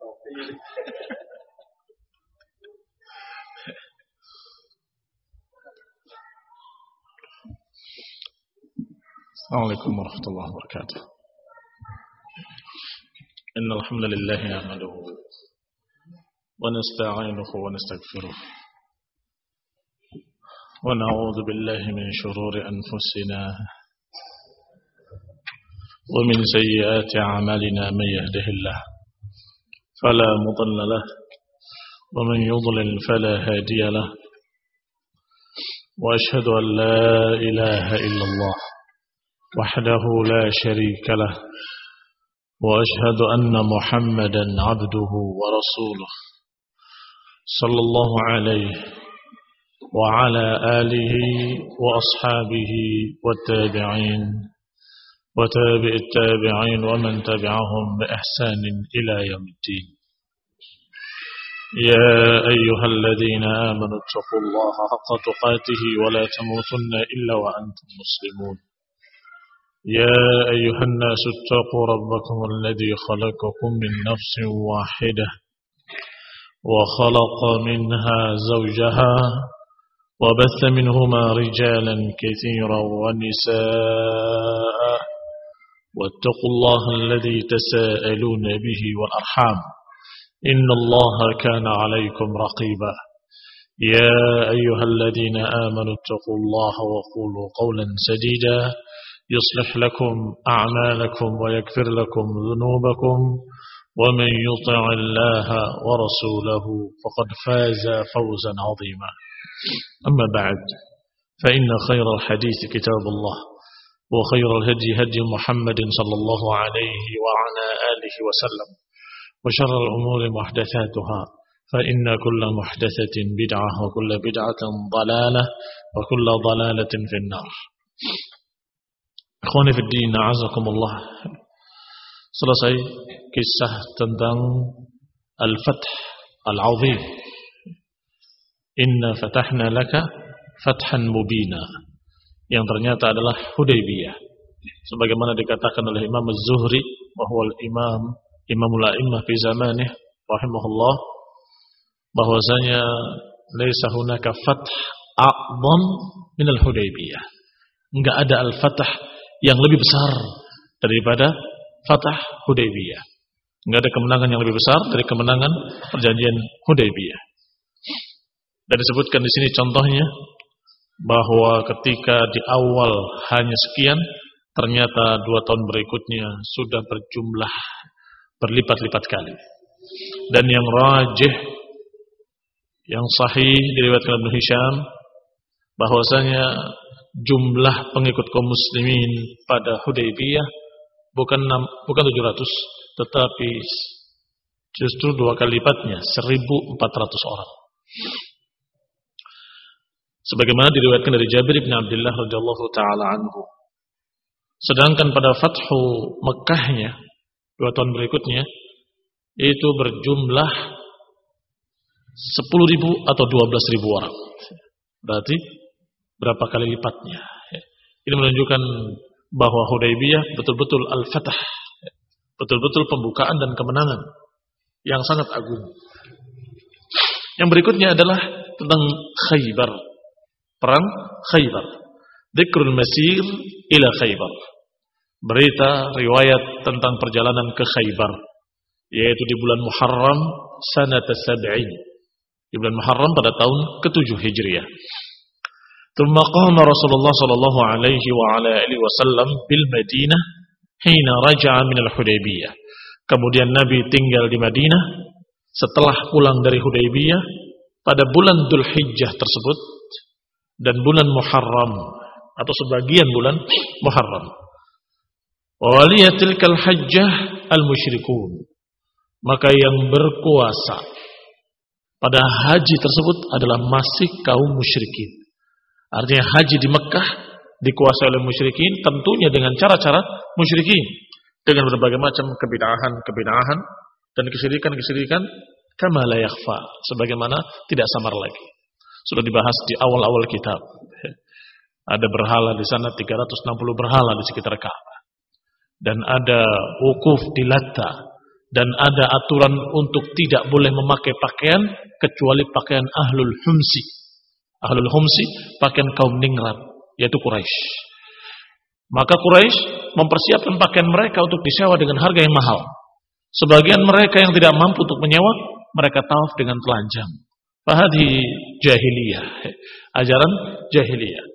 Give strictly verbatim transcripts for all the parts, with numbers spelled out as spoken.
Assalamualaikum warahmatullahi wabarakatuh. Innal hamdalillah nahmaduhu wa nasta'inuhu wa nastaghfiruh wa na'udzu billahi min shururi anfusina wa min sayyiati a'malina man yahdihillah fala mudilla lahu wa man yudlil fala hadiya lahu wa ashhadu an la ilaha illallah وحده لا شريك له وأشهد أن محمدا عبده ورسوله صلى الله عليه وعلى آله وأصحابه والتابعين وتابع التابعين ومن تبعهم بإحسان إلى يوم الدين. يا أيها الذين آمنوا اتقوا الله حق تقاته ولا تموتن إلا وأنتم مسلمون. يا أيها الناس اتقوا ربكم الذي خلقكم من نفس واحدة وخلق منها زوجها وبث منهما رجالا كثيرا ونساء واتقوا الله الذي تساءلون به والأرحام إن الله كان عليكم رقيبا. يا أيها الذين آمنوا اتقوا الله وقولوا قولا سديدا يصلح لكم أعمالكم ويغفر لكم ذنوبكم ومن يطع الله ورسوله فقد فاز فوزا عظيما. أما بعد فإن خير الحديث كتاب الله وخير الهدي هدي محمد صلى الله عليه وعلى آله وسلم وشر الأمور محدثاتها فإن كل محدثة بدعة وكل بدعة ضلالة وكل ضلالة في النار. Ikhwani fi din, a'azakumullah. Selesai kisah tentang Al-Fath Al-Azim. Inna fatahna laka fathan mubina, yang ternyata adalah Hudaybiyah. Sebagaimana dikatakan oleh Imam Az-Zuhri, bahwa Imam Imamul A'immah fi zamanih rahimahullah, bahwasanya laisa hunaka fath a'zam min al-Hudaybiyah. Enggak ada al-fath yang lebih besar daripada Fatah Hudaybiyah. Enggak ada kemenangan yang lebih besar dari kemenangan perjanjian Hudaybiyah. Dan disebutkan di sini contohnya bahwa ketika di awal hanya sekian, ternyata dua tahun berikutnya sudah berjumlah berlipat-lipat kali. Dan yang rajih, yang sahih diriwayatkan Ibnu Hisham, bahwasanya jumlah pengikut kaum muslimin pada Hudaybiyah bukan bukan tujuh ratus, tetapi justru dua kali lipatnya, seribu empat ratus orang. Sebagaimana diriwayatkan dari Jabir bin Abdullah radhiyallahu taala anhu. Sedangkan pada Fathu Mekkahnya dua tahun berikutnya itu berjumlah sepuluh ribu atau dua belas ribu orang. Berarti berapa kali lipatnya. Ini menunjukkan bahwa Hudaybiyah betul-betul al-fatah, betul-betul pembukaan dan kemenangan yang sangat agung. Yang berikutnya adalah tentang Khaybar, perang Khaybar. Dzikrul masir ila Khaybar, berita riwayat tentang perjalanan ke Khaybar, yaitu di bulan Muharram sanata sab'in, di bulan Muharram pada tahun ketujuh Hijriah. ثم قام رسول الله صلى الله عليه وعلى آله وسلم بالمدينة حين رجع من الحديبية. Kemudian Nabi tinggal di Madinah setelah pulang dari Hudaybiyah pada bulan Dzulhijjah tersebut dan bulan Muharram atau sebagian bulan Muharram. Wa waliyatilkal hajjah al-musyrikun. Maka yang berkuasa pada haji tersebut adalah masih kaum musyrikin. Artinya haji di Mekkah dikuasai oleh musyrikin, tentunya dengan cara-cara musyrikin, dengan berbagai macam kebid'ahan-kebid'ahan dan kesyirikan-kesyirikan, kama la yakhfa, sebagaimana tidak samar lagi. Sudah dibahas di awal-awal kitab. Ada berhala di sana, tiga ratus enam puluh berhala di sekitar Ka'bah. Dan ada wukuf di Latta, Dan ada aturan untuk tidak boleh memakai pakaian kecuali pakaian ahlul humsi. Ahlul humsi, pakaian kaum ningrat, yaitu Quraisy. Maka Quraisy mempersiapkan pakaian mereka untuk disewa dengan harga yang mahal. Sebagian mereka yang tidak mampu untuk menyewa, mereka tawaf dengan telanjang. Fahadhi jahiliyah, ajaran jahiliyah.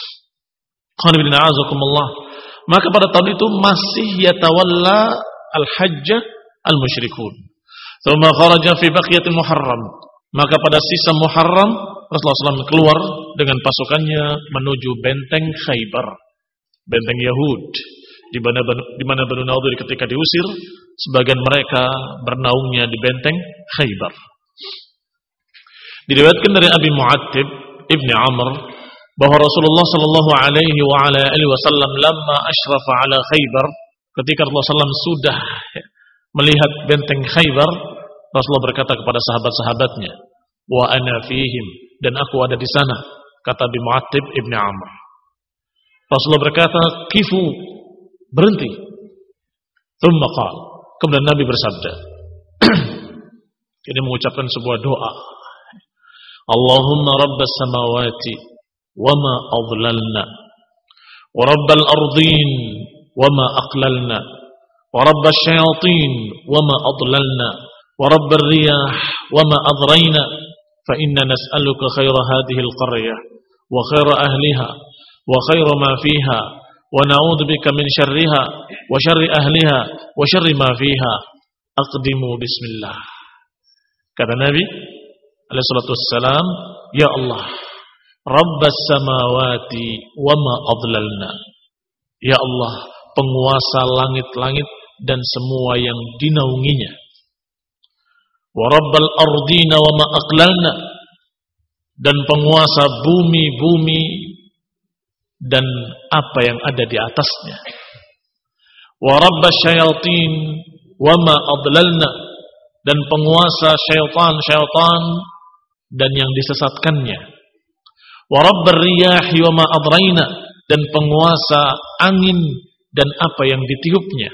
Maka pada tahun itu masih yatawalla al-hajjah al-musyrikun. Thumma kharaja fi baqiyatil Muharram. Maka pada sisa Muharram Rasulullah shallallahu alaihi wasallam keluar dengan pasukannya menuju benteng Khaybar, benteng Yahud, di mana di mana Banu Nadir ketika diusir, sebagian mereka bernaungnya di benteng Khaybar. Diriwayatkan dari Abi Mu'attib Ibn Amr bahwa Rasulullah sallallahu alaihi wa ala alihi wasallam lamma asyrafa ala Khaybar, ketika Rasulullah sallallahu alaihi wasallam sudah melihat benteng Khaybar, Rasulullah berkata kepada sahabat-sahabatnya, wa ana fihim, dan aku ada di sana, kata Abi Mu'attib Ibn Amr. Rasulullah berkata, kifu, berhenti. Thumma qala, kemudian Nabi bersabda, ini mengucapkan sebuah doa, Allahumma rabbas samawati wa ma adlalna, wa rabbal ardin wa ma aqlalna, wa rabbas syayatin wa ma adlalna, wa rabbal riyah wa ma adrayna, fa inna nas'aluka khaira hadhihi al-qaryah wa khaira ahliha wa khaira ma fiha wa na'udzu bika min syarriha wa syarri ahliha wa syarri ma fiha, aqdimu bismillah. Kata Nabi alaihi salatu wassalam, ya Allah, Rabbas samawati wa ma adlalna, ya Allah, penguasa langit-langit dan semua yang dinaunginya, wa rabbal ardina wa ma aqlalna, dan penguasa bumi-bumi dan apa yang ada di atasnya, wa rabbas syayatin wa ma adlalna, dan penguasa syaitan-syaitan dan yang disesatkannya, wa rabbar riyahi wa ma adraina, dan penguasa angin dan apa yang ditiupnya.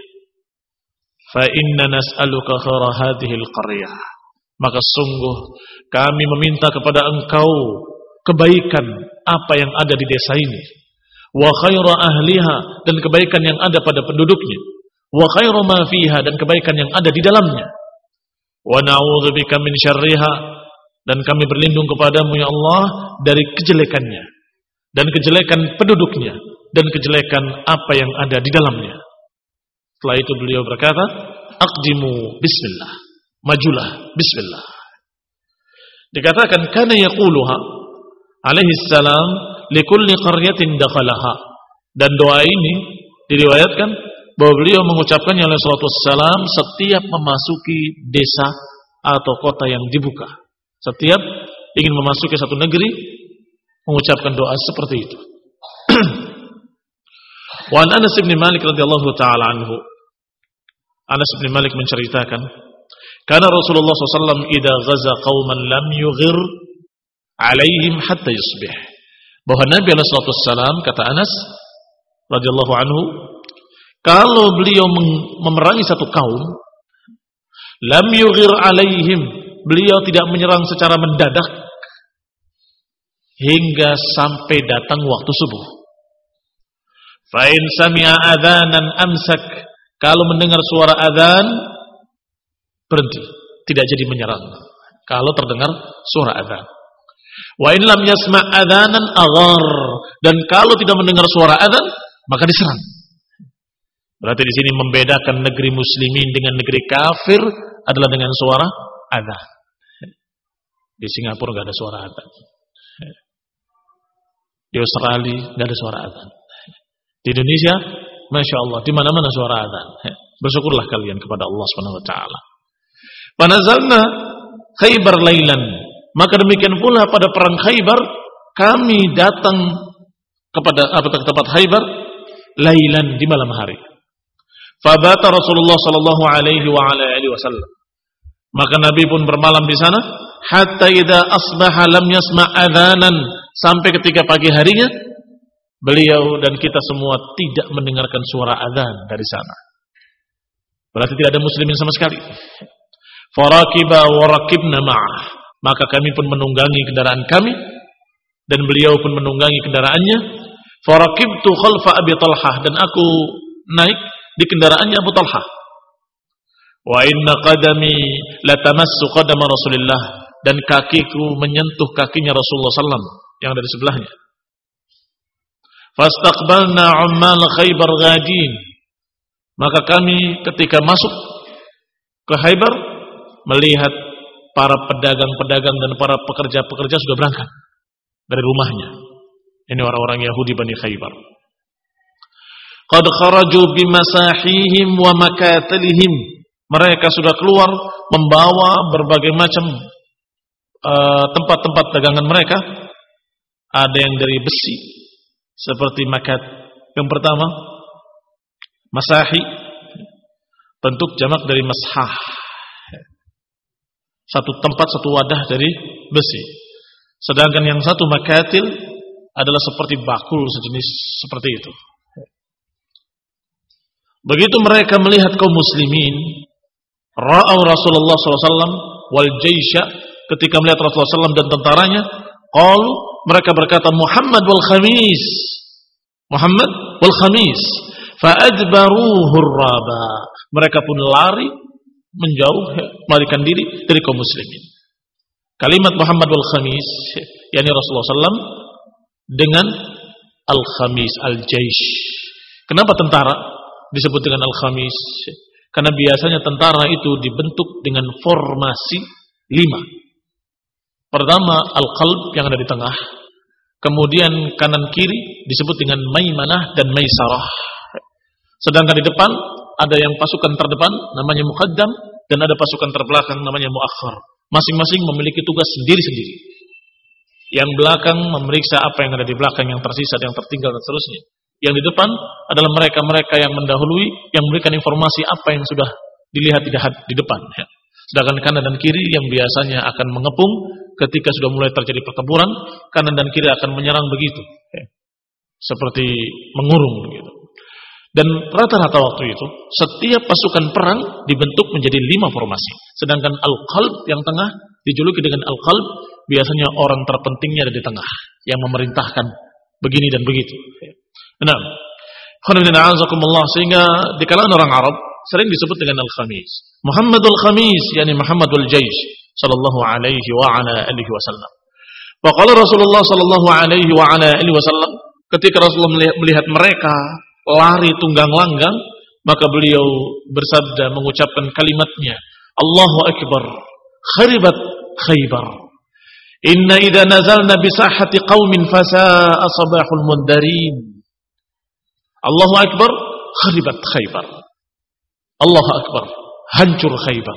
Fa inna nas'aluka khaira hadhihi al-qaryah, maka sungguh kami meminta kepada engkau kebaikan apa yang ada di desa ini, wa khaira ahliha, dan kebaikan yang ada pada penduduknya, wa khaira ma fiha, dan kebaikan yang ada di dalamnya, wa na'udzu bika min syarriha, dan kami berlindung kepadamu ya Allah dari kejelekannya dan kejelekan penduduknya dan kejelekan apa yang ada di dalamnya. Setelah itu beliau berkata, aqdimu bismillah, majulah bismillah. Dikatakan kana yaquluha alaihi salam likulli qaryatin dakhalaha, dan doa ini diriwayatkan bahwa beliau mengucapkannya oleh sallallahu alaihi wasallam setiap memasuki desa atau kota yang dibuka. Setiap ingin memasuki satu negeri, mengucapkan doa seperti itu. Wa an Anas bin Malik radhiyallahu taala anhu, Anas bin Malik menceritakan, karena Rasulullah sallallahu alaihi wasallam idza ghaza qauman lam yughir alaihim hatta yusbih, bahwa Nabi alaihi wasallam, kata Anas radhiyallahu anhu, kalau beliau memerangi satu kaum, lam yughir alaihim, beliau tidak menyerang secara mendadak hingga sampai datang waktu subuh. Fa in sami'a adzanan amsak, kalau mendengar suara adzan berhenti, tidak jadi menyerang kalau terdengar suara adzan. Wa in lam yasma' adzanan aghar, dan kalau tidak mendengar suara adzan maka diserang. Berarti di sini membedakan negeri muslimin dengan negeri kafir adalah dengan suara adzan. Di Singapura nggak ada suara adzan. Di Australia nggak ada suara adzan. Di Indonesia, masya Allah, di mana-mana suara adzan. Bersyukurlah kalian kepada Allah Subhanahu Wa Taala. Panazalna Khaybar lailan, maka demikian pula pada perang Khaybar kami datang kepada apa tempat Khaybar lailan, di malam hari. Fabata Rasulullah sallallahu alaihi wa ala alihi wasallam, maka Nabi pun bermalam di sana hatta idza asbaha lam yasma' adzanan, sampai ketika pagi harinya beliau dan kita semua tidak mendengarkan suara adzan dari sana. Berarti tidak ada muslimin sama sekali. Farakiba wa rakibna ma'ah. Maka kami pun menunggangi kendaraan kami dan beliau pun menunggangi kendaraannya. Farakibtu khalfa Abi Talhah, dan aku naik di kendaraannya Abu Talhah. Wa inna qadami latamassu qadama Rasulillah, dan kakiku menyentuh kakinya Rasulullah sallallahu alaihi wasallam yang ada di sebelahnya. Fastaqbalna ummal Khaybar ghadin, maka kami ketika masuk ke Khaybar melihat para pedagang-pedagang dan para pekerja-pekerja sudah berangkat dari rumahnya. Ini orang-orang Yahudi Bani Khaybar. Qad kharaju bimasahihim wa makatilihim. Mereka sudah keluar membawa berbagai macam uh, tempat-tempat dagangan mereka. Ada yang dari besi seperti makat. Yang pertama, masahi, bentuk jamak dari mashah. Satu tempat, satu wadah dari besi. Sedangkan yang satu makatil adalah seperti bakul sejenis seperti itu. Begitu mereka melihat kaum muslimin, ra'au Rasulullah sallallahu alaihi wasallam wal jaisha, ketika melihat Rasulullah sallallahu alaihi wasallam dan tentaranya, qalu, mereka berkata, Muhammad wal khamis, Muhammad wal khamis, fa'adbaruhu raba. Mereka pun lari menjauh, melarikan diri dari kaum muslimin. Kalimat Muhammad wal khamis, yakni Rasulullah sallallahu alaihi wasallam dengan al-khamis, al-jaish. Kenapa tentara disebut dengan al-khamis? Karena biasanya tentara itu dibentuk dengan formasi lima. Pertama, al-qalb yang ada di tengah. Kemudian kanan kiri disebut dengan maimanah dan maisarah. Sedangkan di depan ada yang pasukan terdepan namanya muqaddam, dan ada pasukan terbelakang namanya muakhir. Masing-masing memiliki tugas sendiri-sendiri. Yang belakang memeriksa apa yang ada di belakang, yang tersisa, yang tertinggal, dan seterusnya. Yang di depan adalah mereka-mereka yang mendahului, yang memberikan informasi apa yang sudah dilihat di depan. Sedangkan kanan dan kiri yang biasanya akan mengepung ketika sudah mulai terjadi pertempuran, kanan dan kiri akan menyerang begitu, seperti mengurung begitu. Dan rata-rata waktu itu setiap pasukan perang dibentuk menjadi lima formasi. Sedangkan al-qalb yang tengah dijuluki dengan al-qalb, biasanya orang terpentingnya ada di tengah yang memerintahkan begini dan begitu. Nah, sehingga di kalangan orang Arab sering disebut dengan al-khamis. Muhammadul khamis, yakni Muhammadul jaish sallallahu alaihi wa ala alihi wasallam. Faqala Rasulullah sallallahu alaihi wa ala alihi wasallam, ketika Rasulullah melihat mereka lari tunggang langgang, maka beliau bersabda, mengucapkan kalimatnya, Allahu akbar, kharibat Khaybar. Inna idza nazalna bi sahati qaumin fasa'a sabahul mundarin. Allahu akbar, kharibat Khaybar. Allahu akbar, hancur Khaybar.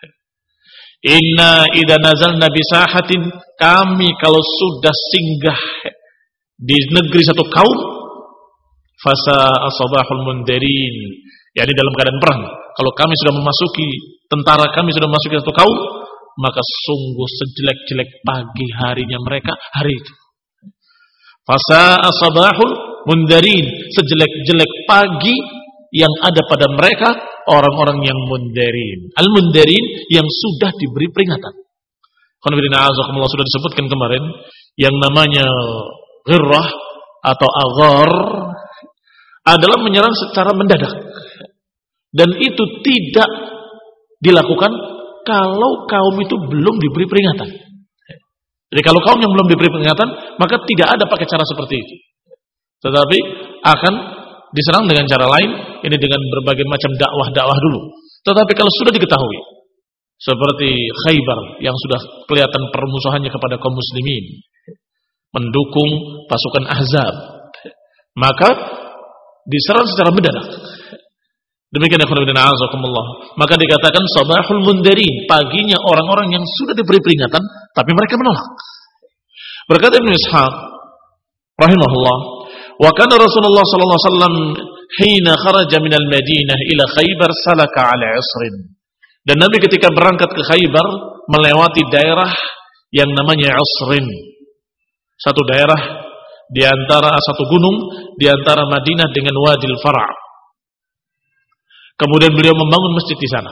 Inna idza nazalna bi sahatin, kami kalau sudah singgah di negeri satu kaum, fasa'a sabahul mundarin, yakni dalam keadaan perang. Kalau kami sudah memasuki, tentara kami sudah memasuki satu kaum, maka sungguh sejelek-jelek pagi harinya mereka hari itu. Fasa'a sabahul mundarin, sejelek-jelek pagi yang ada pada mereka orang-orang yang mundarin. Al-mundarin yang sudah diberi peringatan. Alhamdulillah, sudah disebutkan kemarin yang namanya ghirrah atau aghar adalah menyerang secara mendadak. Dan itu tidak dilakukan kalau kaum itu belum diberi peringatan. Jadi kalau kaum yang belum diberi peringatan, maka tidak ada pakai cara seperti itu. Tetapi akan diserang dengan cara lain, ini dengan berbagai macam dakwah-dakwah dulu. Tetapi kalau sudah diketahui, seperti Khaybar yang sudah kelihatan permusuhannya kepada kaum muslimin, mendukung pasukan Ahzab, maka diserang secara mendadak. Demikian ya khairuddin a'azakumullah. Maka dikatakan sabahul mundarin, paginya orang-orang yang sudah diberi peringatan tapi mereka menolak. Berkata Ibnu Ishaq rahimahullah, wa kana Rasulullah sallallahu alaihi wasallam hina kharaja minal Madinah ila Khaybar salaka ala isrin. Dan Nabi ketika berangkat ke Khaybar melewati daerah yang namanya Usrin. Satu daerah di antara satu gunung di antara Madinah dengan Wadil Fara'. Kemudian beliau membangun masjid di sana.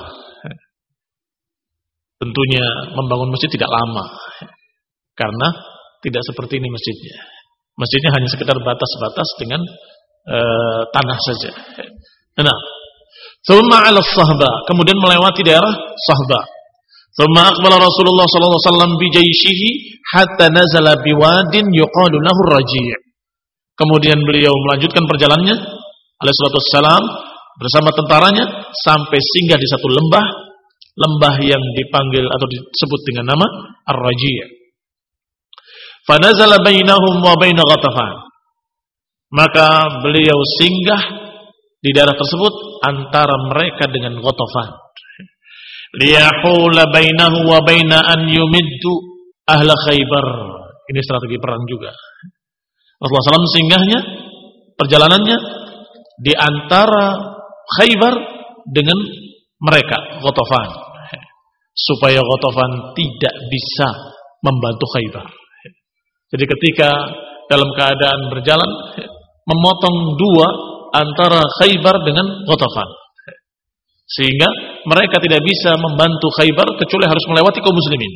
Tentunya membangun masjid tidak lama, karena tidak seperti ini masjidnya. Masjidnya hanya sekedar batas-batas dengan uh, tanah saja. Nah, thumma 'ala as-sahba, kemudian melewati daerah Sahba. Thumma aqbala Rasulullah sallallahu alaihi wasallam bi jayshihi hatta nazala biwadin yuqalu lahu Raji'. Kemudian beliau melanjutkan perjalanannya alaihi salatu wassalam bersama tentaranya sampai singgah di satu lembah, lembah yang dipanggil atau disebut dengan nama Ar-Raji'. Fa nazala bainahum wa bain Ghatafan. Maka beliau singgah di daerah tersebut antara mereka dengan Ghatafan. Liyahula bainahu wa baina an yumiddu ahla Khaybar. Ini strategi perang juga. Rasulullah shallallahu alaihi wasallam singgahnya, perjalanannya di antara Khaybar dengan mereka, Ghatafan, supaya Ghatafan tidak bisa membantu Khaybar. Jadi ketika dalam keadaan berjalan, memotong dua antara Khaybar dengan Ghatafan, sehingga mereka tidak bisa membantu Khaybar kecuali harus melewati kaum muslimin.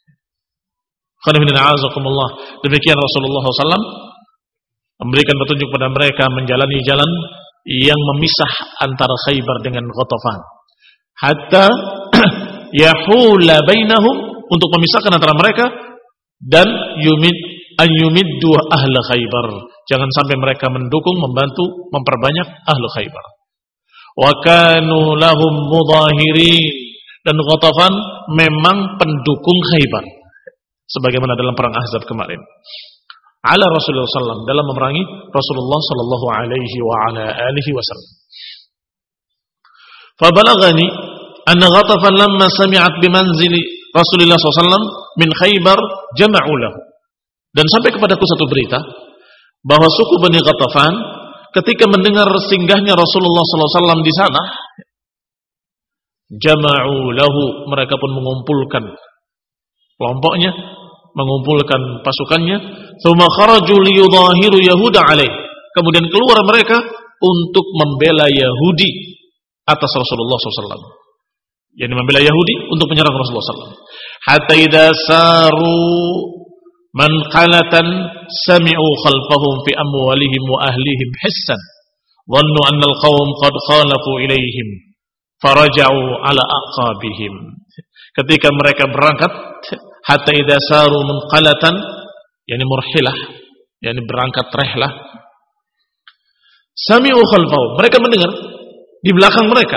Demikian Rasulullah shallallahu alaihi wasallam memberikan petunjuk pada mereka menjalani jalan yang memisah antara Khaybar dengan Ghatafan, hatta yahula bainahum, untuk memisahkan antara mereka, dan yumid an yumiddu ahla Khaybar, jangan sampai mereka mendukung, membantu, memperbanyak ahlu Khaybar. Wa kanu lahum mudahirin, dan Ghatafan memang pendukung Khaybar, sebagaimana dalam perang Ahzab kemarin. Ala Rasulullah sallallahu alaihi wasallam, dalam memerangi Rasulullah sallallahu alaihi wa ala alihi wasallam. Fa balagani anna Ghatafan lamma sami'at bimanzili Rasulullah sallallahu alaihi wasallam min Khaybar jama'u lahu. Dan sampai kepadaku satu berita bahwa suku Bani Ghatafan ketika mendengar singgahnya Rasulullah sallallahu alaihi wasallam di sana, jama'u lahu, mereka pun mengumpulkan kelompoknya, mengumpulkan pasukannya, thumma kharaju liyudhahiru yahuda alaih, kemudian keluar mereka untuk membela Yahudi atas Rasulullah sallallahu alaihi wasallam, yakni membela Yahudi untuk menyerang Rasulullah sallallahu alaihi wasallam. Hatta idza saru manqalatan sami'u khalfahum fi amwalihim wa ahlihim hissan dhannu anna al-qawm qad khalafu ilaihim faraja'u ala aqabihim. Ketika mereka berangkat, hatta idza saru munqalatan, yakni murhilah, yakni berangkat rehlah, sami'u khalfahum, mereka mendengar di belakang mereka,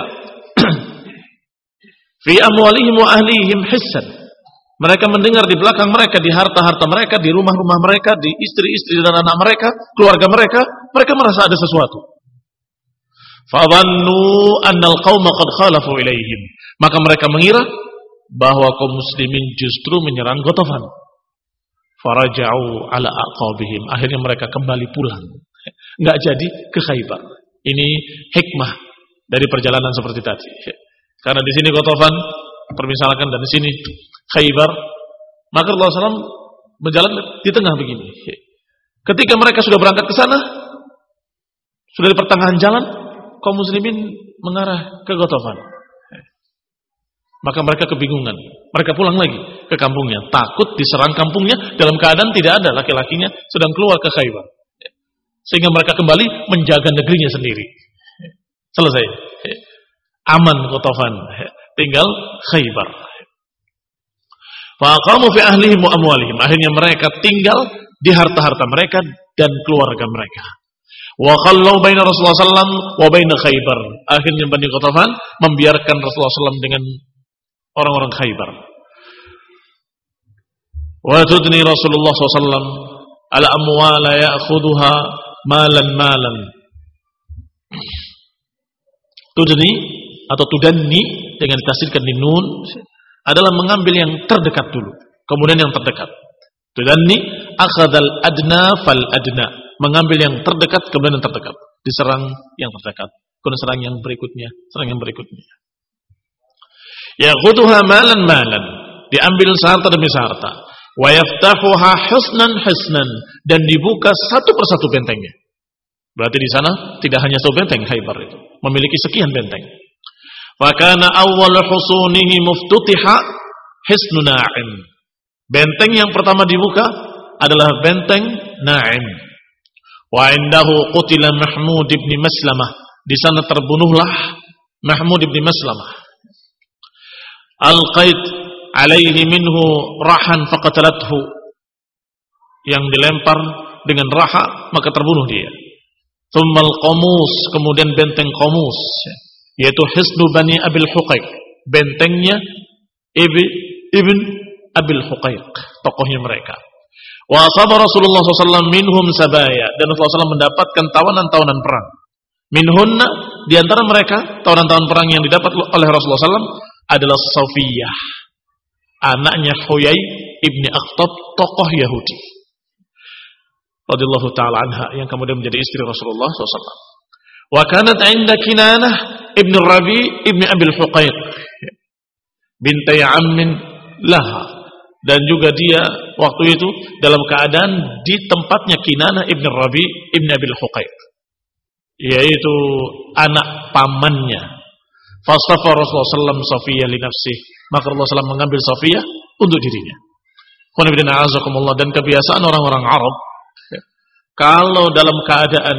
fi amwalihim wa ahlihim hissan, mereka mendengar di belakang mereka, di harta-harta mereka, di rumah-rumah mereka, di istri-istri dan anak mereka, keluarga mereka, mereka merasa ada sesuatu. Fadhannu annal qauma qad khalafu ilaihim, maka mereka mengira bahwa kaum muslimin justru menyerang Ghatafan. Faraja'u ala aqabihim, akhirnya mereka kembali pulang, enggak jadi ke Khaybar. Ini hikmah dari perjalanan seperti tadi. Karena di sini Ghatafan permisalkan, dan di sini Khaybar, maka Rasulullah sallallahu alaihi wasallam berjalan di tengah begini. Ketika mereka sudah berangkat ke sana, sudah di pertengahan jalan, kaum muslimin mengarah ke Ghatafan. Maka mereka kebingungan. Mereka pulang lagi ke kampungnya, takut diserang kampungnya dalam keadaan tidak ada laki-lakinya sedang keluar ke Khaybar. Sehingga mereka kembali menjaga negerinya sendiri. Selesai. Aman Ghatafan, tinggal Khaybar. Faqamu fi ahlihim wa amwalihim, akhirnya mereka tinggal di harta-harta mereka dan keluarga mereka. Wa khallu baina Rasulullah sallallahu alaihi wasallam wa baina Khaybar, akhirnya Bani Ghatafan membiarkan Rasulullah sallallahu alaihi wasallam dengan orang-orang Khaybar. Wa tudni Rasulullah sallallahu alaihi wasallam ala amwala ya'khudhuha malan malan. Tudni atau tudanni dengan tasdidkan di nun adalah mengambil yang terdekat dulu, kemudian yang terdekat. Tudanni akhadal adna fal adna, mengambil yang terdekat kemudian yang terdekat, diserang yang terdekat, kemudian serang yang berikutnya, serang yang berikutnya. Ya'khudhuha malan malan, diambil seharta demi seharta. Wa yaftahuha husnan husnan, dan dibuka satu persatu bentengnya. Berarti di sana tidak hanya satu benteng Khaybar itu, memiliki sekian benteng. Fakana awwal husunihi muftutiha Hisnu Na'im. Benteng yang pertama dibuka adalah benteng Na'im. Wa indahu qutila Mahmud ibn Maslamah. Di sana terbunuhlah Mahmud ibn Maslamah. Al-qaid alaihi minhu rahan faqatalathu. Yang dilempar dengan raha maka terbunuh dia. Tsummal qamus, kemudian benteng qamus, yaitu Hisnu Bani Abil Huqaiq, bentengnya Ibn Ibn Abil Huqaiq, tokohnya mereka. Wa asaba Rasulullah shallallahu alaihi wasallam minhum sabaya, dan Rasulullah shallallahu alaihi wasallam mendapatkan tawanan-tawanan perang. Minhunna, di antara mereka tawanan-tawanan perang yang didapat oleh Rasulullah shallallahu alaihi wasallam adalah Safiyah, anaknya Huyai ibni Akhtab, tokoh Yahudi, radhiyallahu taala anha, yang kemudian menjadi istri Rasulullah shallallahu alaihi wasallam. Wa kanat 'inda Kinanah ibn Rabi ibn Abil Huqaiq bintai ammin laha, dan juga dia waktu itu dalam keadaan di tempatnya Kinanah ibn Rabi ibn Abil Huqaiq, yaitu anak pamannya. Fastafa Rasulullah shallallahu alaihi wasallam Safiyah li nafsih, maka Rasulullah shallallahu alaihi wasallam mengambil Safiyah untuk dirinya. Dan kebiasaan orang-orang Arab, kalau dalam keadaan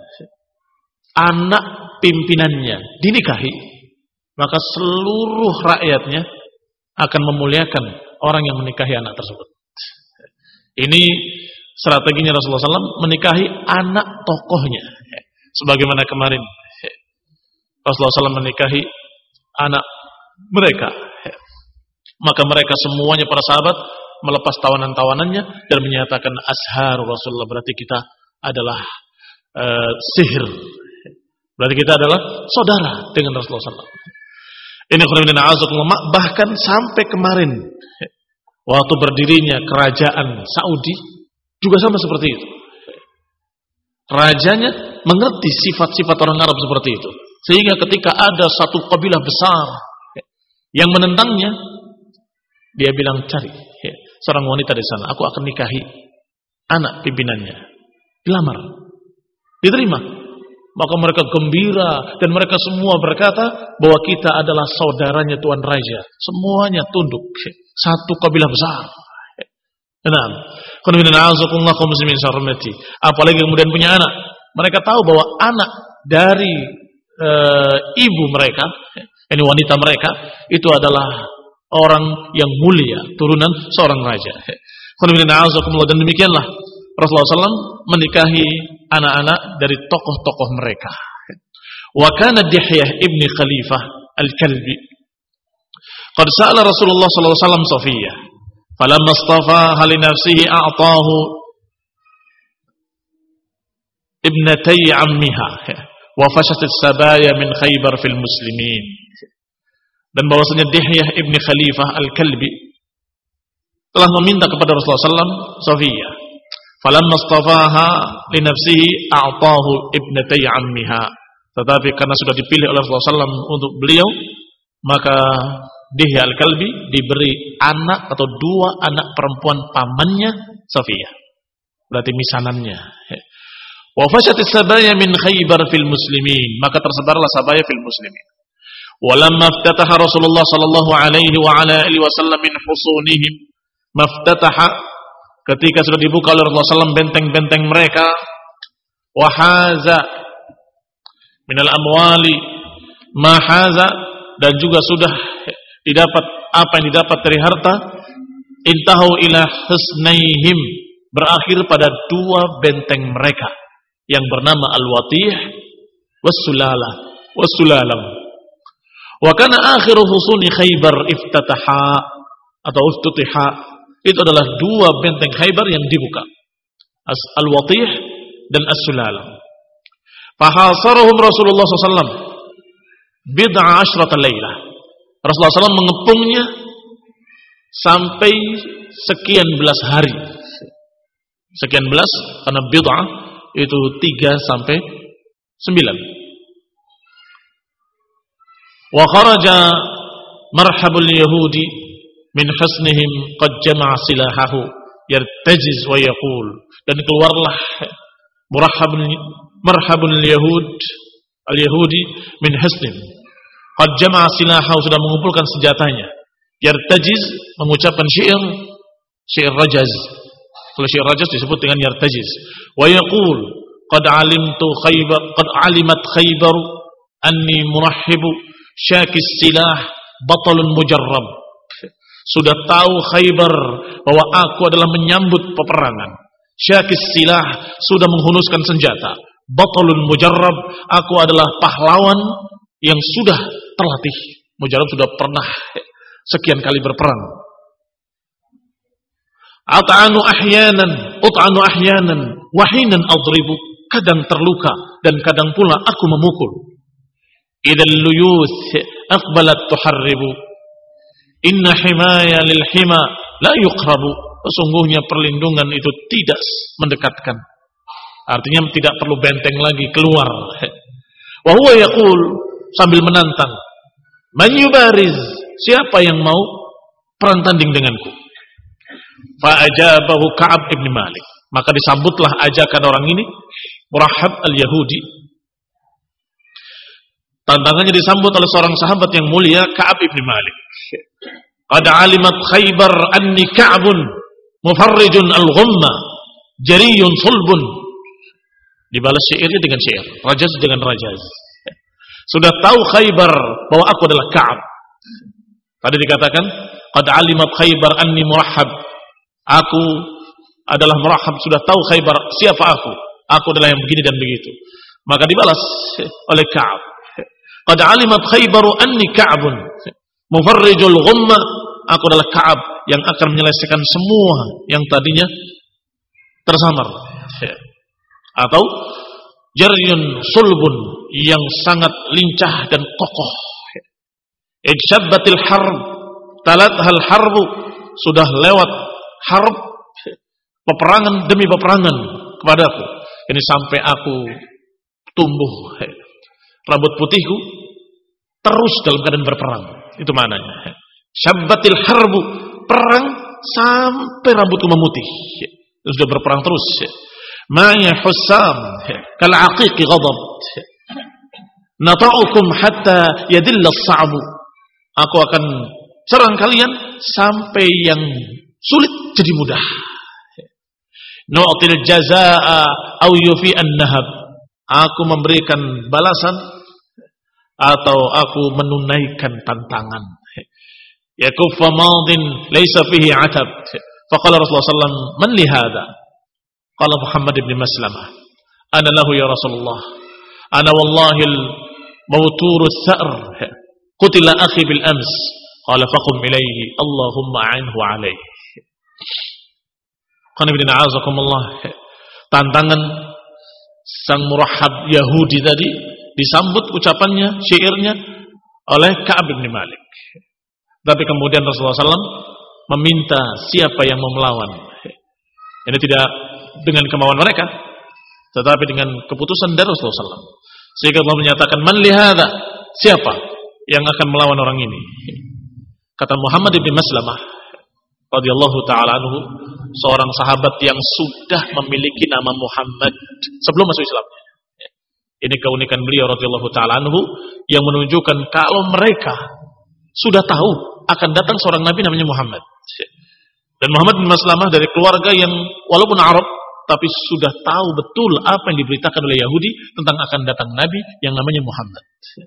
anak pimpinannya dinikahi, maka seluruh rakyatnya akan memuliakan orang yang menikahi anak tersebut. Ini strateginya Rasulullah shallallahu alaihi wasallam menikahi anak tokohnya. Sebagaimana kemarin Rasulullah shallallahu alaihi wasallam menikahi anak mereka, maka mereka semuanya para sahabat melepas tawanan-tawanannya dan menyatakan ashar Rasulullah, berarti kita adalah uh, sihir, berarti kita adalah saudara dengan Rasulullah shallallahu alaihi wasallam. Ini khairuddin azakumullah. Bahkan sampai kemarin waktu berdirinya kerajaan Saudi juga sama seperti itu. Rajanya mengerti sifat-sifat orang Arab seperti itu, sehingga ketika ada satu kabilah besar yang menentangnya, dia bilang, cari seorang wanita di sana, aku akan nikahi anak pimpinannya. Dilamar, diterima. Maka mereka gembira dan mereka semua berkata bahwa kita adalah saudaranya Tuan Raja. Semuanya tunduk, satu kabilah besar. Nah, apalagi kemudian punya anak, mereka tahu bahwa anak dari e, ibu mereka, ini wanita mereka, itu adalah orang yang mulia, turunan seorang raja. Dan demikianlah Rasulullah shallallahu alaihi wasallam menikahi anak-anak dari tokoh-tokoh mereka. Wa kana Dihyah ibni Khalifah al-Kalbi qad sa'ala Rasulullah sallallahu alaihi wasallam Safiyah, falamma istafaha li nafsihi a'tahu ibnatay ammiha wa fashat as-sabaya min Khaybar fil muslimin. Dan bahwasanya Dihyah ibni Khalifah al-Kalbi telah meminta kepada Rasulullah sallallahu alaihi wasallam Safiyah. Falamma istafaha li nafsihi a'tahu ibnatay ammiha. Tetapi karena sudah dipilih oleh Rasulullah shallallahu alaihi wasallam untuk beliau, maka Dihyah al-Kalbi diberi anak atau dua anak perempuan pamannya Safiyah, berarti misanannya. Wa fashatis sabaya min Khaybar fil muslimin, maka tersebarlah sabaya fil muslimin. Walamma iftataha Rasulullah sallallahu alaihi wa ala alihi wasallam min husunihim, maftataha, ketika sudah dibuka oleh Rasulullah shallallahu alaihi wasallam benteng-benteng mereka, wa haza minal amwali ma haza, dan juga sudah didapat apa yang didapat dari harta, intahu ila husnaihim, berakhir pada dua benteng mereka yang bernama Al-Watih was-Sulalah was-Sulalam. Wa kana akhiru husuni Khaybar iftataha atau iftutiha, itu adalah dua benteng Khaybar yang dibuka, Al-Watih dan As-Sulalam. Fahasaruhum Rasulullah sallallahu alaihi wasallam bid'a asyrata lailah. Rasulullah sallallahu alaihi wasallam mengepungnya sampai sekian belas hari. Sekian belas, karena bid'ah itu tiga sampai sembilan. Wa kharaja marhabul yahudi min husnihim qad jama'a silahahu yartajiz wa yaqul, dan keluarlah marhabul marhabul yahud al-yahudi min husnihim, Qad jama'a silahahu, sudah mengumpulkan senjatanya. Yartajiz, mengucapkan syair, syair rajaz. Kalau syair rajaz disebut dengan yartajiz. Wa yaqul qad alimtu khaybar qad alimat khaybar anni murahhibu syakis silah batalun mujarrab. Sudah tahu Khaybar bahwa aku adalah menyambut peperangan. Syakis silah, sudah menghunuskan senjata. Batalun mujarrab, aku adalah pahlawan yang sudah terlatih. Mujarrab, sudah pernah sekian kali berperang. At'anu ahyanan, ut'anu ahyanan, wahinan adribu. Kadang terluka dan kadang pula aku memukul. Idzal luyuth aqbalat tuharribu. Inna himaya lil hima la yuqrabu. Sesungguhnya perlindungan itu tidak mendekatkan. Artinya tidak perlu benteng lagi keluar. Wa huwa yaqul, sambil menantang, man yubariz, siapa yang mau perang tanding denganku? Fa ajabahu Ka'ab ibn Malik, maka disambutlah ajakan orang ini, Murahhab al-Yahudi. Tantangannya disambut oleh seorang sahabat yang mulia, Ka'ab ibn Malik. Qad alimat Khaybar anni Ka'bun mufarrijun al-ghumma jariyun sulbun. Dibalas syairnya dengan syair, rajaz dengan rajaz. Sudah tahu Khaybar bahwa aku adalah Ka'ab. Tadi dikatakan qad alimat Khaybar anni Murahhab, aku adalah Murahhab. Sudah tahu Khaybar siapa aku, aku adalah yang begini dan begitu. Maka dibalas oleh Ka'ab, qad alimat Khaybaru anni Ka'bun mufarrijul ghumma, aku adalah Ka'ab yang akan menyelesaikan semua yang tadinya tersamar. Atau jaryun sulbun, yang sangat lincah dan kokoh. Ijshabbatil harb talathal harbu, sudah lewat harb, peperangan demi peperangan kepadaku. Ini sampai aku tumbuh rambut putihku terus dalam keadaan berperang. Itu maknanya. Syabbatil harbu, perang sampai rambutku memutih. Sudah berperang terus. Ma'ya hussam kal aqiqi ghadab. Nata'ukum hatta yadilla as-sa'bu. Aku akan serang kalian sampai yang sulit jadi mudah. Nu'til jazaa'a aw yufi an-nahab. Aku memberikan balasan atau aku menunaikan tantangan. Yakuffa madin laysa fihi atab. Faqala Rasulullah sallallahu alaihi wasallam, man li hadha? Qala Muhammad ibn Maslamah, ana lahu ya Rasulullah, ana wallahi al-mawtur ath-tha'r, qutila akhi bil ams. Qala faqum ilayhi Allahumma a'inhu alayhi. Qana bin a'azakumullah. Tantangan sang Murahhab Yahudi tadi disambut ucapannya, syairnya oleh Ka'ab bin Malik. Tapi kemudian Rasulullah sallallahu alaihi wasallam meminta siapa yang mau melawan. Ini tidak dengan kemauan mereka, tetapi dengan keputusan dari Rasulullah sallallahu alaihi wasallam. Sehingga Allah menyatakan, man lihada, siapa yang akan melawan orang ini? Kata Muhammad ibn Maslamah radhiyallahu ta'ala anhu, seorang sahabat yang sudah memiliki nama Muhammad sebelum masuk Islam. Ini keunikan beliau radhiyallahu ta'ala anhu yang menunjukkan kalau mereka sudah tahu akan datang seorang nabi namanya Muhammad. Dan Muhammad bin Maslamah dari keluarga yang walaupun Arab tapi sudah tahu betul apa yang diberitakan oleh Yahudi tentang akan datang nabi yang namanya Muhammad.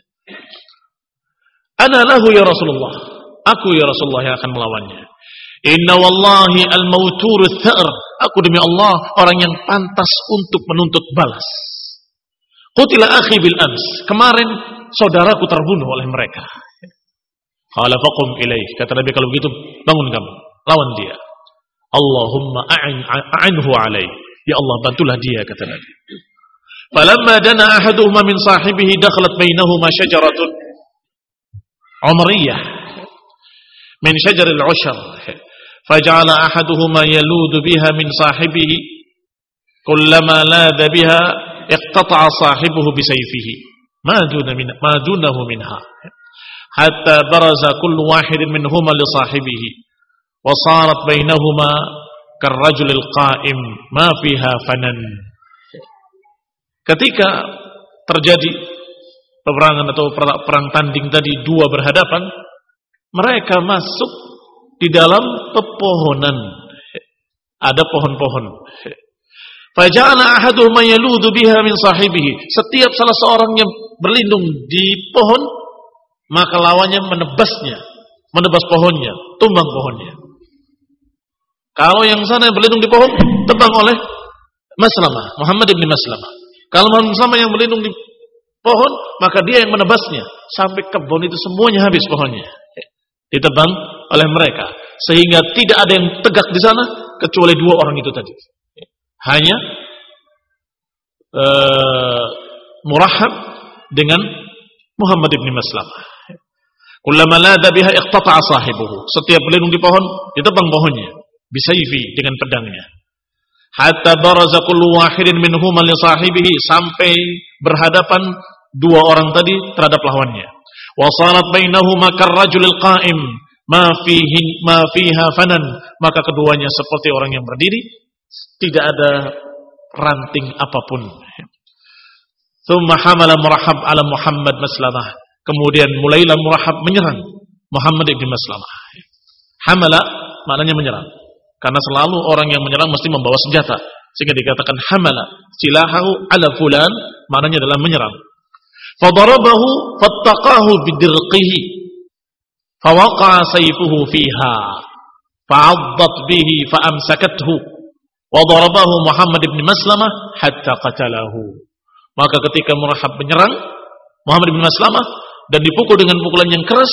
Ana lahu ya Rasulullah, aku ya Rasulullah yang akan melawannya. Inna wallahi al-mawtur ath-tha'r, aku demi Allah orang yang pantas untuk menuntut balas. Qutila akhi bil ams, kemarin saudaraku terbunuh oleh mereka. Qala faqum ilaih, kata Nabi kalau begitu bangun kamu, lawan dia. Allahumma a'in a'inhu alaih, ya Allah bantulah dia, kata Nabi. Falamma dana ahaduhuma min sahibihi dakhalat bainahuma syajaratun umriyah min syajaril ushar faja'ala ahaduhuma yaludu biha min sahibihi kullama lada biha iqtata'a sahibuhu bisayfihi ma duna min ma dunahu minha hatta baraza kullu wahidin minhuma li sahibihi wa sarat bainahuma karrajulil qa'im ma fiha fanan. Ketika terjadi peperangan atau perang tanding tadi dua berhadapan, mereka masuk di dalam pepohonan. Ada pohon-pohon. Faja'ala ahaduhum yaludhu biha min sahibihi. Setiap salah seorang yang berlindung di pohon, maka lawannya menebasnya, menebas pohonnya, tumbang pohonnya. Kalau yang sana yang berlindung di pohon, tebang oleh Maslamah, Muhammad ibn Maslamah. Kalau Muhammad Maslamah yang berlindung di pohon, maka dia yang menebasnya sampai kebun itu semuanya habis pohonnya, ditebang oleh mereka, sehingga tidak ada yang tegak di sana kecuali dua orang itu tadi. Hanya uh, Murahab dengan Muhammad ibn Maslamah. Kullama lada biha iqtata'a sahibuhu. Setiap berlindung di pohon, ditebang pohonnya bisayfi, dengan pedangnya. Hatta baraza kullu wahidin minhum li sahibihi, sampai berhadapan dua orang tadi terhadap lawannya. Wa sarat bainahuma karrajulil qa'im ma fihi ma fiha fanan, maka keduanya seperti orang yang berdiri, tidak ada ranting apapun. Tsumma hamala Murahab ala Muhammad Maslamah, kemudian mulailah Murahab menyerang Muhammad ibn Maslamah. Hamala maknanya menyerang, karena selalu orang yang menyerang mesti membawa senjata, sehingga dikatakan hamala silahahu ala fulan, maknanya adalah menyerang. Fadarabahu fattaqahu bidirqihi fawaqa'a sayfuhu fiha fa'addat bihi fa'amsakathu wa darabahu Muhammad ibn Maslamah hatta qatalahu. Maka ketika Murahab menyerang Muhammad ibn Maslamah dan dipukul dengan pukulan yang keras,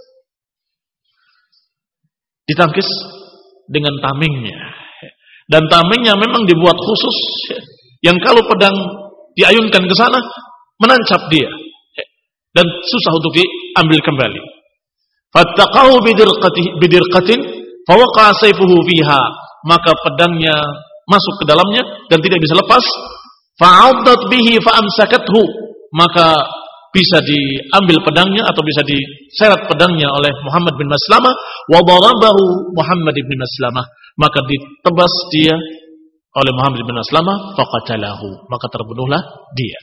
ditangkis dengan tamengnya. Dan tamengnya memang dibuat khusus, yang kalau pedang diayunkan ke sana menancap dia dan susah untuk diambil kembali. Fattaqahu bidirqatin fawaqa'a sayfuhu fiha, maka pedangnya masuk ke dalamnya dan tidak bisa lepas. Fa'addat bihi fa'amsakathu, maka bisa diambil pedangnya atau bisa diseret pedangnya oleh Muhammad bin Maslamah. Wa darabahu Muhammad bin Maslamah, maka ditebas dia oleh Muhammad bin Maslamah. Faqatalahu, maka terbunuhlah dia.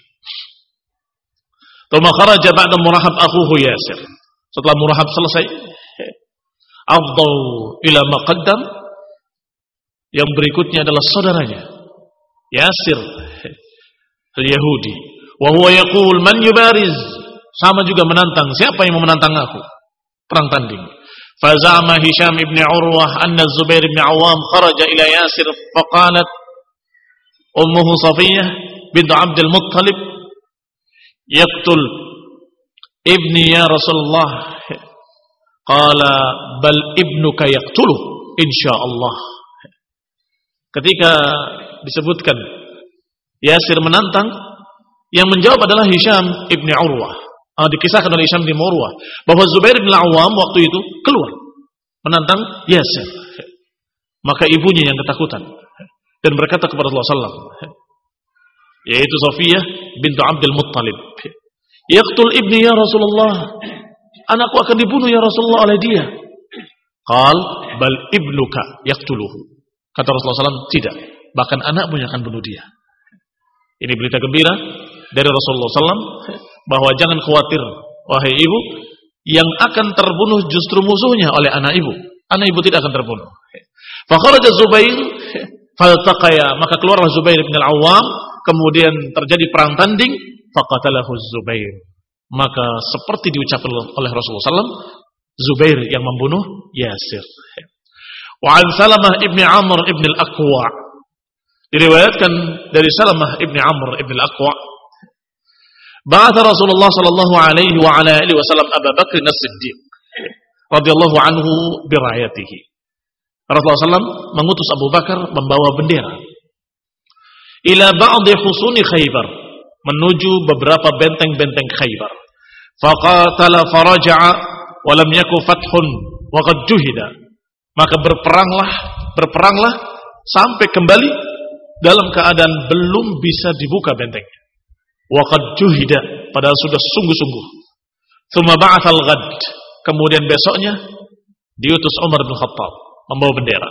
Tsumma kharaja ba'da Murahab akhuhu Yasir. Setelah Murahab selesai, afdal ila maqaddam, yang berikutnya adalah saudaranya Yasir al-Yahudi. Wa huwa yaqul man yubariz, sama juga menantang, siapa yang mau menantang aku, perang tanding. Fazama Hisham ibn Urwah anna Zubair ibn Awam kharaja ila Yasir faqalat ummuhu Safiyah bint Abdul Muttalib yaqtul ibni ya Rasulullah. Qala bal ibnuka yaqtuluh insyaallah. Ketika disebutkan Yasir menantang, yang menjawab adalah Hisham ibn Urwah. Ah, dikisahkan oleh Hisham ibn Urwah bahwa Zubair bin Awam waktu itu keluar menantang Yasir. Maka ibunya yang ketakutan dan berkata kepada Rasulullah sallallahu alaihi wasallam, yaitu Safiyah bintu Abdul Muttalib, yaqtul ibni ya Rasulullah, anakku akan dibunuh ya Rasulullah oleh dia. Qal bal ibnuka yaqtuluhu. Kata Rasulullah sallallahu alaihi wasallam, tidak, bahkan anakmu yang akan bunuh dia. Ini berita gembira dari Rasulullah sallallahu alaihi wasallam bahwa jangan khawatir wahai ibu, yang akan terbunuh justru musuhnya oleh anak ibu. Anak ibu tidak akan terbunuh. Fa kharaja Zubair faltaqaya, maka keluarlah Zubair bin Al-Awwam, kemudian terjadi perang tanding, faqatalahu Zubair. Maka seperti diucapkan oleh Rasulullah sallallahu alaihi wasallam, Zubair yang membunuh Yasir. Wa an Salamah ibn Amr ibn al-Aqwa, diriwayatkan dari Salamah ibn Amr ibn al-Aqwa, ba'atha Rasulullah sallallahu alaihi wa ala alihi wasallam Abu Bakr as-Siddiq radhiyallahu anhu birayatihi. Rasulullah sallallahu alaihi wasallam mengutus Abu Bakar membawa bendera ila ba'dhi husuni Khaybar, menuju beberapa benteng-benteng Khaybar. Faqatala faraja'a wa lam yaku fathun wa qad juhida, maka berperanglah berperanglah sampai kembali dalam keadaan belum bisa dibuka bentengnya. Wa qad juhida, padahal sudah sungguh-sungguh. Tsumma ba'atsal ghad, kemudian besoknya diutus Umar bin Khattab membawa bendera.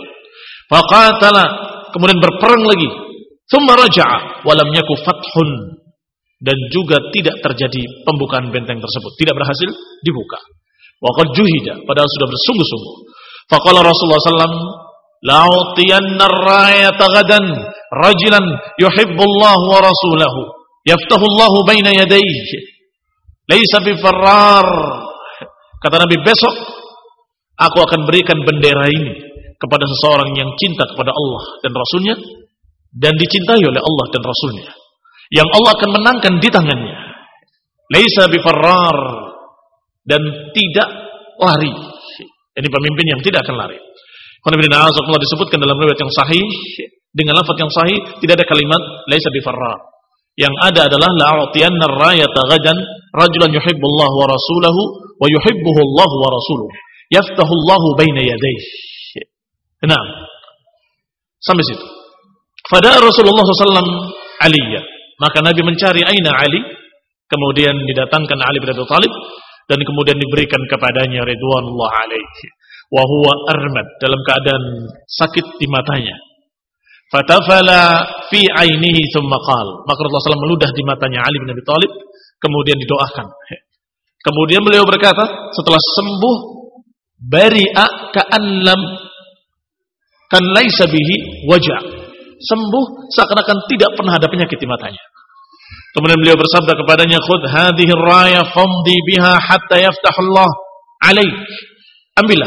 Faqatala, kemudian berperang lagi. Tsumma raja'a wa lam yaku fathun, dan juga tidak terjadi pembukaan benteng tersebut, tidak berhasil dibuka. Wa qad juhida, padahal sudah bersungguh-sungguh. Faqala Rasulullah sallallahu alaihi wasallam, la'utiyanna ar-rayata ghadan rajulan yuhibbullahu wa rasulahu yaftahullahu baina yadayhi laisa bifarrar. Kata Nabi, besok aku akan berikan bendera ini kepada seseorang yang cinta kepada Allah dan Rasulnya dan dicintai oleh Allah dan Rasulnya, yang Allah akan menangkan di tangannya. Laisa bifarrar, dan tidak lari. Ini pemimpin yang tidak akan lari. Karena disebutkan dalam riwayat yang sahih dengan lafaz yang sahih, tidak ada kalimat laisa bifarrar. Yang ada adalah la'utiyanna ar-rayata ghadan rajulan yuhibbullahu wa rasulahu wa yuhibbuhu Allah wa rasuluhu yaftahu Allah baina yadayhi. Nah, sampai situ. Pada Rasulullah shallallahu alaihi wasallam Aliyah, maka Nabi mencari aina Ali, kemudian didatangkan Ali bin Abi Thalib, dan kemudian diberikan kepadanya ridwanullah alaihi, wa huwa armad, dalam keadaan sakit di matanya. Fatafala fi ainihi thumma qala, maka Rasulullah shallallahu alaihi wasallam meludah di matanya Ali bin Abi Thalib, kemudian didoakan. Kemudian beliau berkata, setelah sembuh, bari'a ka'an lam kan laisa bihi waja', sembuh seakan-akan tidak pernah ada penyakit di matanya. Kemudian beliau bersabda kepadanya, khudh hadhihi ar-raya famdi biha hatta yaftahullah alaik, ambillah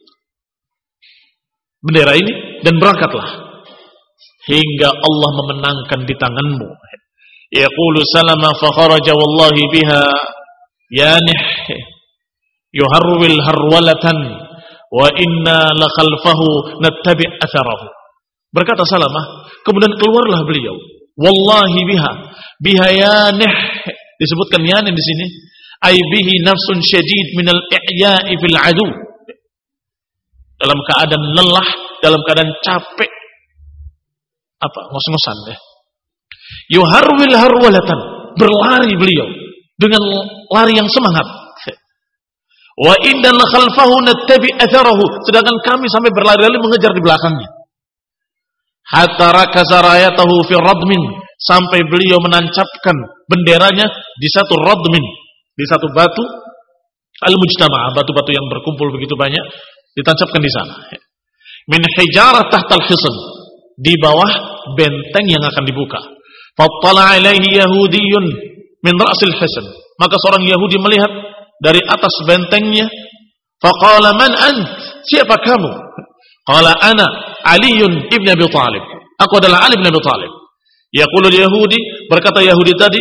bendera ini dan berangkatlah hingga Allah memenangkan di tanganmu. Yaqulu salama fa kharaja wallahi biha yanih yuharwil harwalatan wa inna la khalfahu nattabi' atharahu. Berkata Salamah, kemudian keluarlah beliau, wallahi biha, biha yanih, disebutkan yanih di sini, ay bihi nafsun syadid minal i'ya'i fil adu, dalam keadaan lelah, dalam keadaan capek, apa ngos-ngosan deh. Yuharwil harwalatan, berlari beliau dengan lari yang semangat. Wa inna la khalfahu nattabi atharahu, sedangkan kami sampai berlari-lari mengejar di belakangnya. Hatta rakaza rayatahu fi radmin, sampai beliau menancapkan benderanya di satu radmin, di satu batu al-mujtama'ah, batu-batu yang berkumpul begitu banyak, ditancapkan di sana. Min hijarah tahtal hisn, di bawah benteng yang akan dibuka. Fattala alaihi yahudiyun min ra'sil hisn, maka seorang Yahudi melihat dari atas bentengnya. Faqala man ant, siapa kamu? Qala ana Aliun ibn Abi Thalib, aku adalah Ali bin Abi Thalib. Yaqulul Yahudi, berkata Yahudi tadi,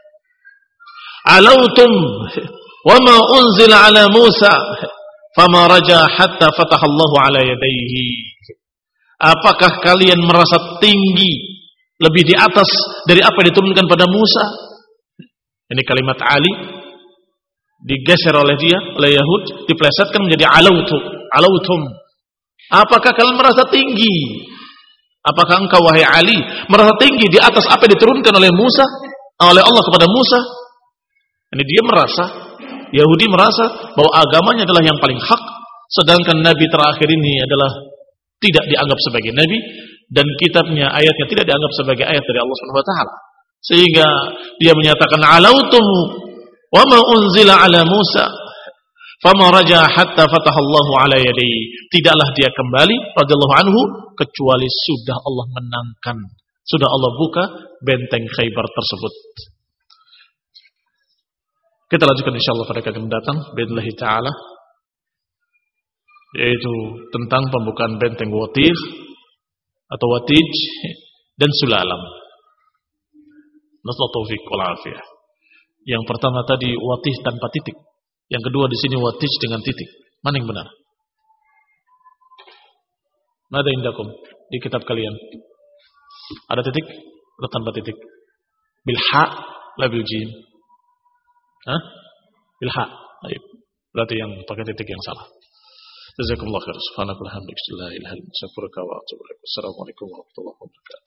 alautum wa ma unzila ala Musa fama raja hatta fatahallahu ala yadayhi. Apakah kalian merasa tinggi, lebih di atas dari apa yang diturunkan pada Musa? Ini kalimat Ali digeser oleh dia, oleh Yahud, diplesetkan menjadi alautu, alautum. Apakah kalian merasa tinggi? Apakah engkau wahai Ali merasa tinggi di atas apa yang diturunkan oleh Musa, oleh Allah kepada Musa? Ini dia merasa, Yahudi merasa bahwa agamanya adalah yang paling hak, sedangkan Nabi terakhir ini adalah tidak dianggap sebagai Nabi, dan kitabnya, ayatnya tidak dianggap sebagai ayat dari Allah Subhanahu Wa Taala. Sehingga dia menyatakan alautum wa ma unzila ala Musa fama raja hatta fatahallahu ala yadayhi, tidaklah dia kembali radhiyallahu anhu kecuali sudah Allah menangkan, sudah Allah buka benteng Khaybar tersebut. Kita lanjutkan insyaallah pada kali mendatang billahi taala, yaitu tentang pembukaan benteng Watir atau Watij dan Sulalam. Nasallahu taufiq wal afiyah. Yang pertama tadi Watih tanpa titik. Yang kedua di sini Watij dengan titik. Mana yang benar? Mada indakum di kitab kalian? Ada titik atau tanpa titik? Bil ha la bil jim. Hah? Bil ha. Baik. Berarti yang pakai titik yang salah. Jazakumullah khair. Subhanakallahumma wa bihamdika, la ilaha illa anta, astaghfiruka wa atubu ilaik. Assalamualaikum warahmatullahi wabarakatuh.